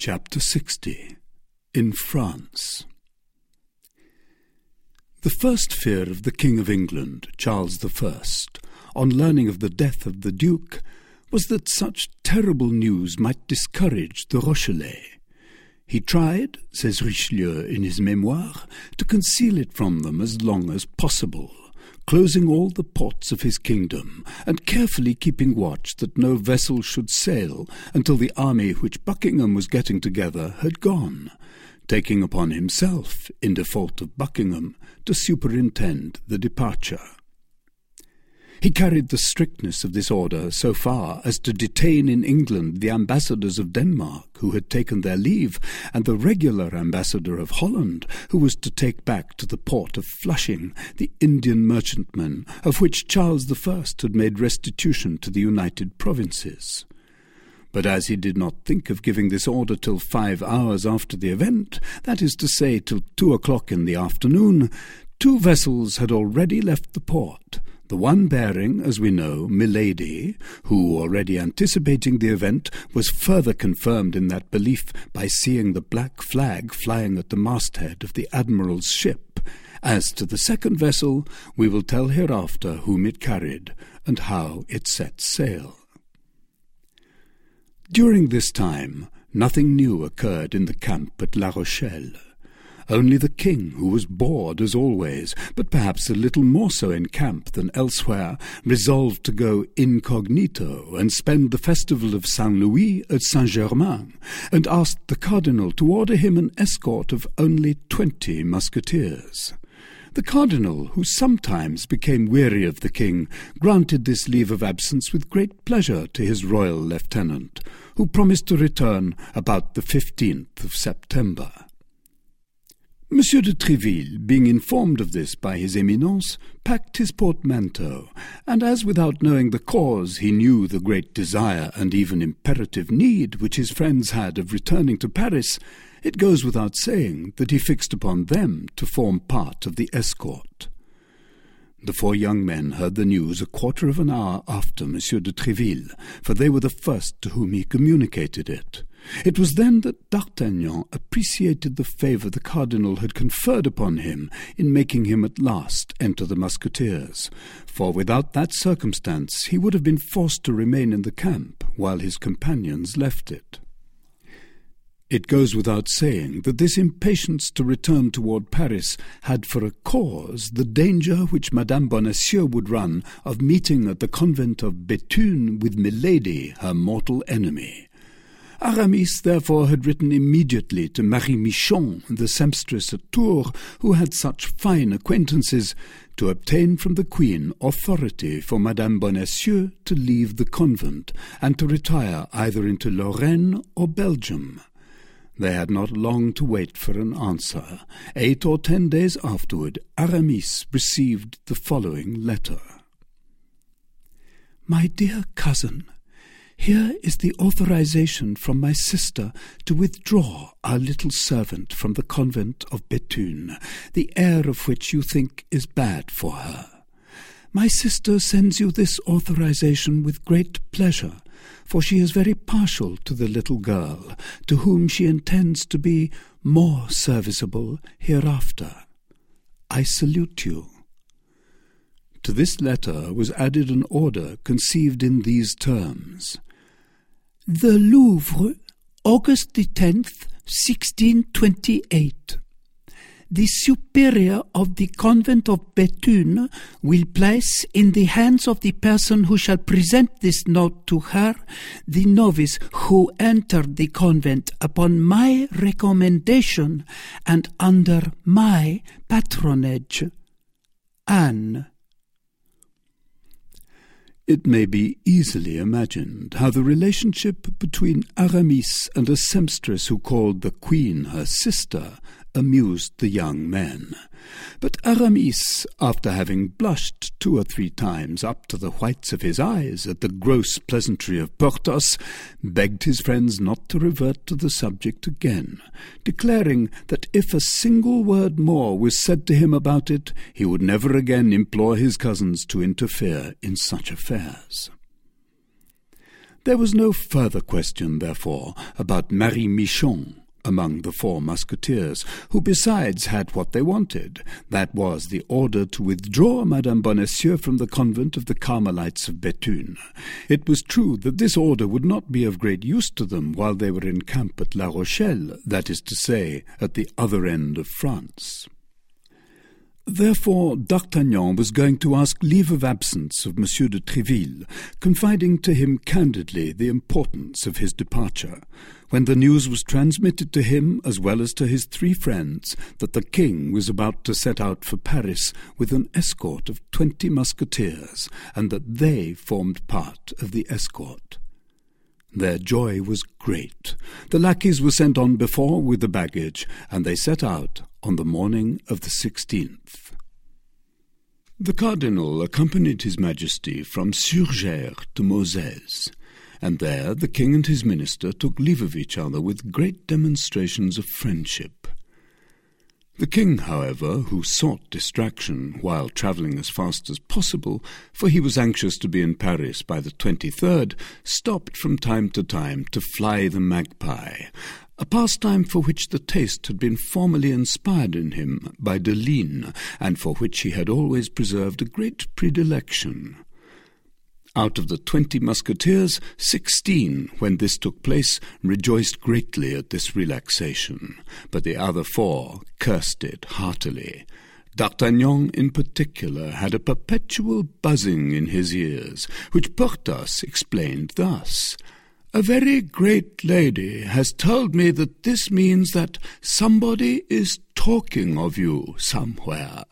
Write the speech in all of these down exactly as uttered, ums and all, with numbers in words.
Chapter sixty. In France. The first fear of the King of England, Charles the First, on learning of the death of the Duke, was that such terrible news might discourage the Rochellais. He tried, says Richelieu in his Memoirs, to conceal it from them as long as possible, closing all the ports of his kingdom, and carefully keeping watch that no vessel should sail until the army which Buckingham was getting together had gone, taking upon himself, in default of Buckingham, to superintend the departure. He carried the strictness of this order so far as to detain in England the ambassadors of Denmark, who had taken their leave, and the regular ambassador of Holland, who was to take back to the port of Flushing the Indian merchantmen of which Charles the First had made restitution to the United Provinces. But as he did not think of giving this order till five hours after the event, that is to say, till two o'clock in the afternoon, two vessels had already left the port, the one bearing, as we know, Milady, who, already anticipating the event, was further confirmed in that belief by seeing the black flag flying at the masthead of the Admiral's ship. As to the second vessel, we will tell hereafter whom it carried, and how it set sail. During this time, nothing new occurred in the camp at La Rochelle. Only the king, who was bored as always, but perhaps a little more so in camp than elsewhere, resolved to go incognito and spend the festival of Saint Louis at Saint-Germain, and asked the cardinal to order him an escort of only twenty musketeers. The cardinal, who sometimes became weary of the king, granted this leave of absence with great pleasure to his royal lieutenant, who promised to return about the fifteenth of September. Monsieur de Tréville, being informed of this by his Eminence, packed his portmanteau, and as without knowing the cause he knew the great desire and even imperative need which his friends had of returning to Paris, it goes without saying that he fixed upon them to form part of the escort. The four young men heard the news a quarter of an hour after Monsieur de Tréville, for they were the first to whom he communicated it. It was then that D'Artagnan appreciated the favour the cardinal had conferred upon him in making him at last enter the musketeers, for without that circumstance he would have been forced to remain in the camp while his companions left it. It goes without saying that this impatience to return toward Paris had for a cause the danger which Madame Bonacieux would run of meeting at the convent of Béthune with Milady, her mortal enemy. Aramis therefore had written immediately to Marie Michon, the sempstress at Tours, who had such fine acquaintances, to obtain from the Queen authority for Madame Bonacieux to leave the convent, and to retire either into Lorraine or Belgium. They had not long to wait for an answer. Eight or ten days afterward, Aramis received the following letter. My dear cousin, here is the authorization from my sister to withdraw our little servant from the convent of Béthune, the air of which you think is bad for her. My sister sends you this authorization with great pleasure, for she is very partial to the little girl, to whom she intends to be more serviceable hereafter. I salute you. To this letter was added an order conceived in these terms. The Louvre, August the tenth, sixteen twenty-eight. The superior of the convent of Béthune will place in the hands of the person who shall present this note to her the novice who entered the convent upon my recommendation and under my patronage. Anne. It may be easily imagined how the relationship between Aramis and a sempstress who called the Queen her sister amused the young men. But Aramis, after having blushed two or three times up to the whites of his eyes at the gross pleasantry of Porthos, begged his friends not to revert to the subject again, declaring that if a single word more was said to him about it, he would never again implore his cousins to interfere in such affairs. There was no further question, therefore, about Marie Michon among the four musketeers, who besides had what they wanted, that was the order to withdraw Madame Bonacieux from the convent of the Carmelites of Béthune. It was true that this order would not be of great use to them while they were in camp at La Rochelle, that is to say, at the other end of France. Therefore D'Artagnan was going to ask leave of absence of Monsieur de Tréville, confiding to him candidly the importance of his departure, when the news was transmitted to him as well as to his three friends that the king was about to set out for Paris with an escort of twenty musketeers, and that they formed part of the escort. Their joy was great. The lackeys were sent on before with the baggage, and they set out on the morning of the sixteenth. The cardinal accompanied his majesty from Surgères to Mozès, and there the king and his minister took leave of each other with great demonstrations of friendship. The king, however, who sought distraction while travelling as fast as possible, for he was anxious to be in Paris by the twenty-third, stopped from time to time to fly the magpie, a pastime for which the taste had been formerly inspired in him by Delisle, and for which he had always preserved a great predilection. Out of the twenty musketeers, sixteen, when this took place, rejoiced greatly at this relaxation, but the other four cursed it heartily. D'Artagnan, in particular, had a perpetual buzzing in his ears, which Porthos explained thus: "A very great lady has told me that this means that somebody is talking of you somewhere."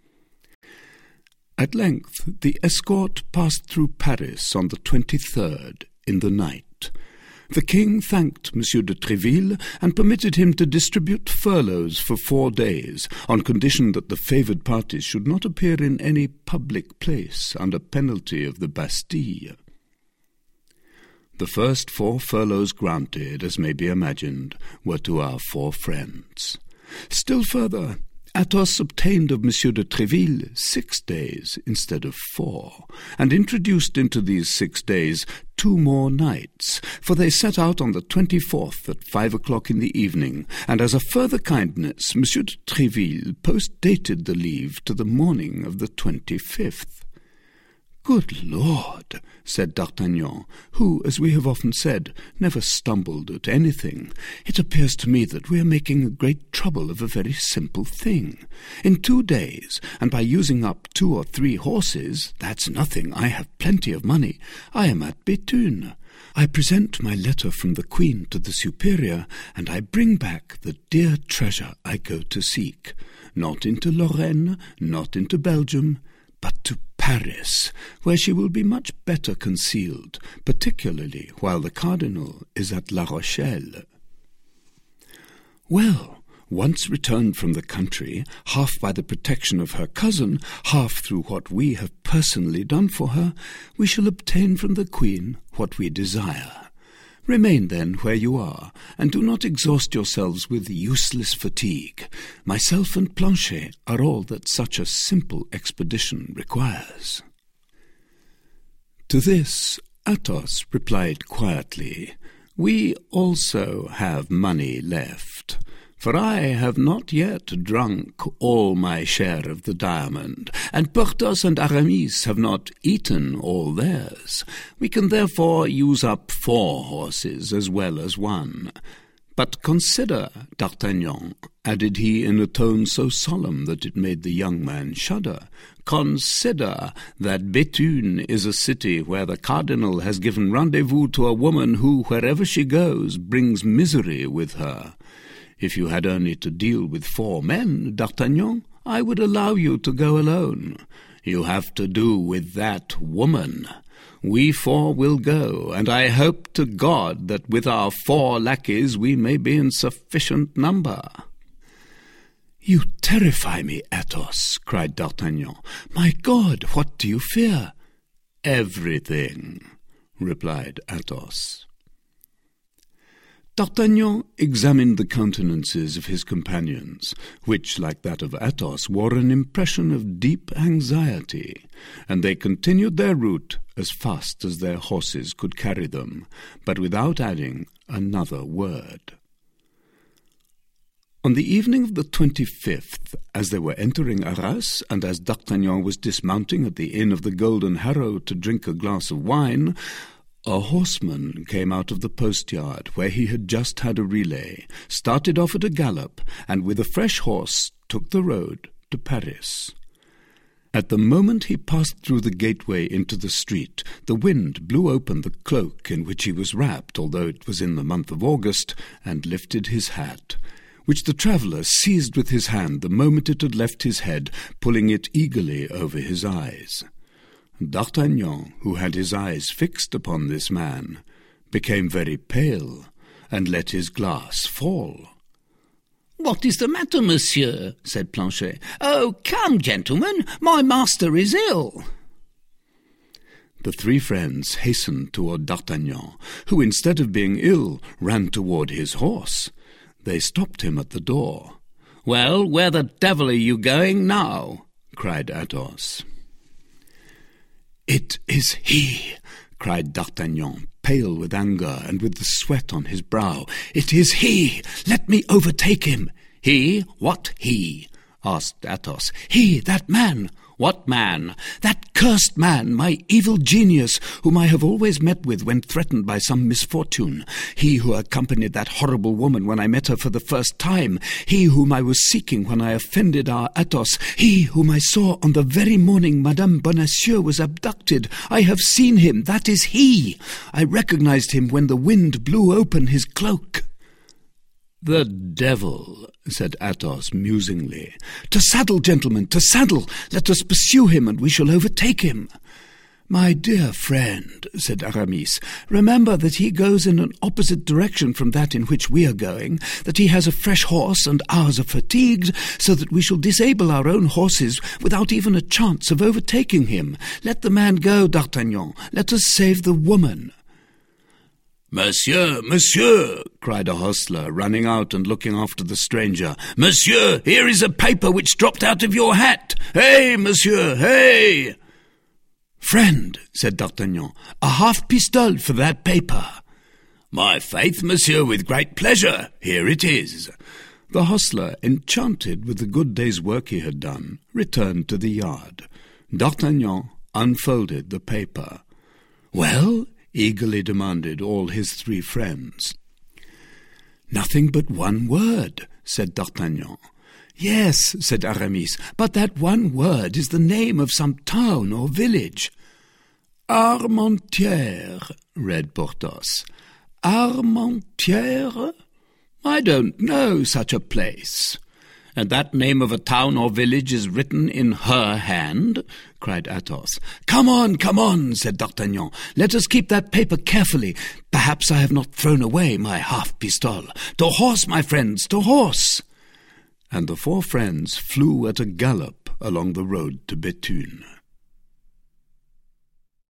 At length the escort passed through Paris on the twenty-third in the night. The king thanked Monsieur de Tréville and permitted him to distribute furloughs for four days, on condition that the favoured parties should not appear in any public place under penalty of the Bastille. The first four furloughs granted, as may be imagined, were to our four friends. Still further, Athos obtained of Monsieur de Tréville six days instead of four, and introduced into these six days two more nights, for they set out on the twenty-fourth at five o'clock in the evening, and as a further kindness Monsieur de Tréville post-dated the leave to the morning of the twenty-fifth. "Good Lord," said D'Artagnan, who, as we have often said, never stumbled at anything, "it appears to me that we are making a great trouble of a very simple thing. In two days, and by using up two or three horses, that's nothing, I have plenty of money, I am at Béthune. I present my letter from the Queen to the Superior, and I bring back the dear treasure I go to seek, not into Lorraine, not into Belgium, but to Paris, where she will be much better concealed, particularly while the cardinal is at La Rochelle." Well, once returned from the country, half by the protection of her cousin, half through what we have personally done for her, we shall obtain from the Queen what we desire. Remain, then, where you are, and do not exhaust yourselves with useless fatigue. Myself and Planchet are all that such a simple expedition requires." To this Athos replied quietly, "We also have money left, for I have not yet drunk all my share of the diamond, and Porthos and Aramis have not eaten all theirs. We can therefore use up four horses as well as one. But consider, D'Artagnan," added he in a tone so solemn that it made the young man shudder, "consider that Béthune is a city where the cardinal has given rendezvous to a woman who, wherever she goes, brings misery with her. If you had only to deal with four men, D'Artagnan, I would allow you to go alone. You have to do with that woman. We four will go, and I hope to God that with our four lackeys we may be in sufficient number." "You terrify me, Athos," cried D'Artagnan. "My God, what do you fear?" "Everything," replied Athos. D'Artagnan examined the countenances of his companions, which, like that of Athos, wore an impression of deep anxiety, and they continued their route as fast as their horses could carry them, but without adding another word. On the evening of the twenty-fifth, as they were entering Arras, and as D'Artagnan was dismounting at the Inn of the Golden Harrow to drink a glass of wine, a horseman came out of the post-yard, where he had just had a relay, started off at a gallop, and with a fresh horse took the road to Paris. At the moment he passed through the gateway into the street, the wind blew open the cloak in which he was wrapped, although it was in the month of August, and lifted his hat, which the traveller seized with his hand the moment it had left his head, pulling it eagerly over his eyes. D'Artagnan, who had his eyes fixed upon this man, became very pale, and let his glass fall. "What is the matter, monsieur?" said Planchet. "Oh, come, gentlemen, my master is ill." The three friends hastened toward D'Artagnan, who, instead of being ill, ran toward his horse. They stopped him at the door. "Well, where the devil are you going now?" cried Athos. "It is he!" cried D'Artagnan, pale with anger and with the sweat on his brow. "It is he! Let me overtake him!" "He? What he?" asked Athos. "He, that man." "What man?" "That cursed man, my evil genius, whom I have always met with when threatened by some misfortune. He who accompanied that horrible woman when I met her for the first time. He whom I was seeking when I offended our Athos. He whom I saw on the very morning Madame Bonacieux was abducted. I have seen him. That is he. I recognized him when the wind blew open his cloak." "The devil," said Athos musingly. "To saddle, gentlemen, to saddle! Let us pursue him, and we shall overtake him." "My dear friend," said Aramis, "remember that he goes in an opposite direction from that in which we are going, that he has a fresh horse and ours are fatigued, so that we shall disable our own horses without even a chance of overtaking him. Let the man go, D'Artagnan. Let us save the woman." "Monsieur, monsieur," cried a hostler, running out and looking after the stranger. "Monsieur, here is a paper which dropped out of your hat. Hey, monsieur, hey!" "Friend," said D'Artagnan, "a half-pistole for that paper." "My faith, monsieur, with great pleasure. Here it is." The hostler, enchanted with the good day's work he had done, returned to the yard. D'Artagnan unfolded the paper. "Well?" eagerly demanded all his three friends. "Nothing but one word," said D'Artagnan. "Yes," said Aramis, "but that one word is the name of some town or village." "Armentières," read Porthos. "Armentières? I don't know such a place." "And that name of a town or village is written in her hand?" cried Athos. "Come on, come on," said D'Artagnan. "Let us keep that paper carefully. Perhaps I have not thrown away my half-pistole. To horse, my friends, to horse!" And the four friends flew at a gallop along the road to Béthune.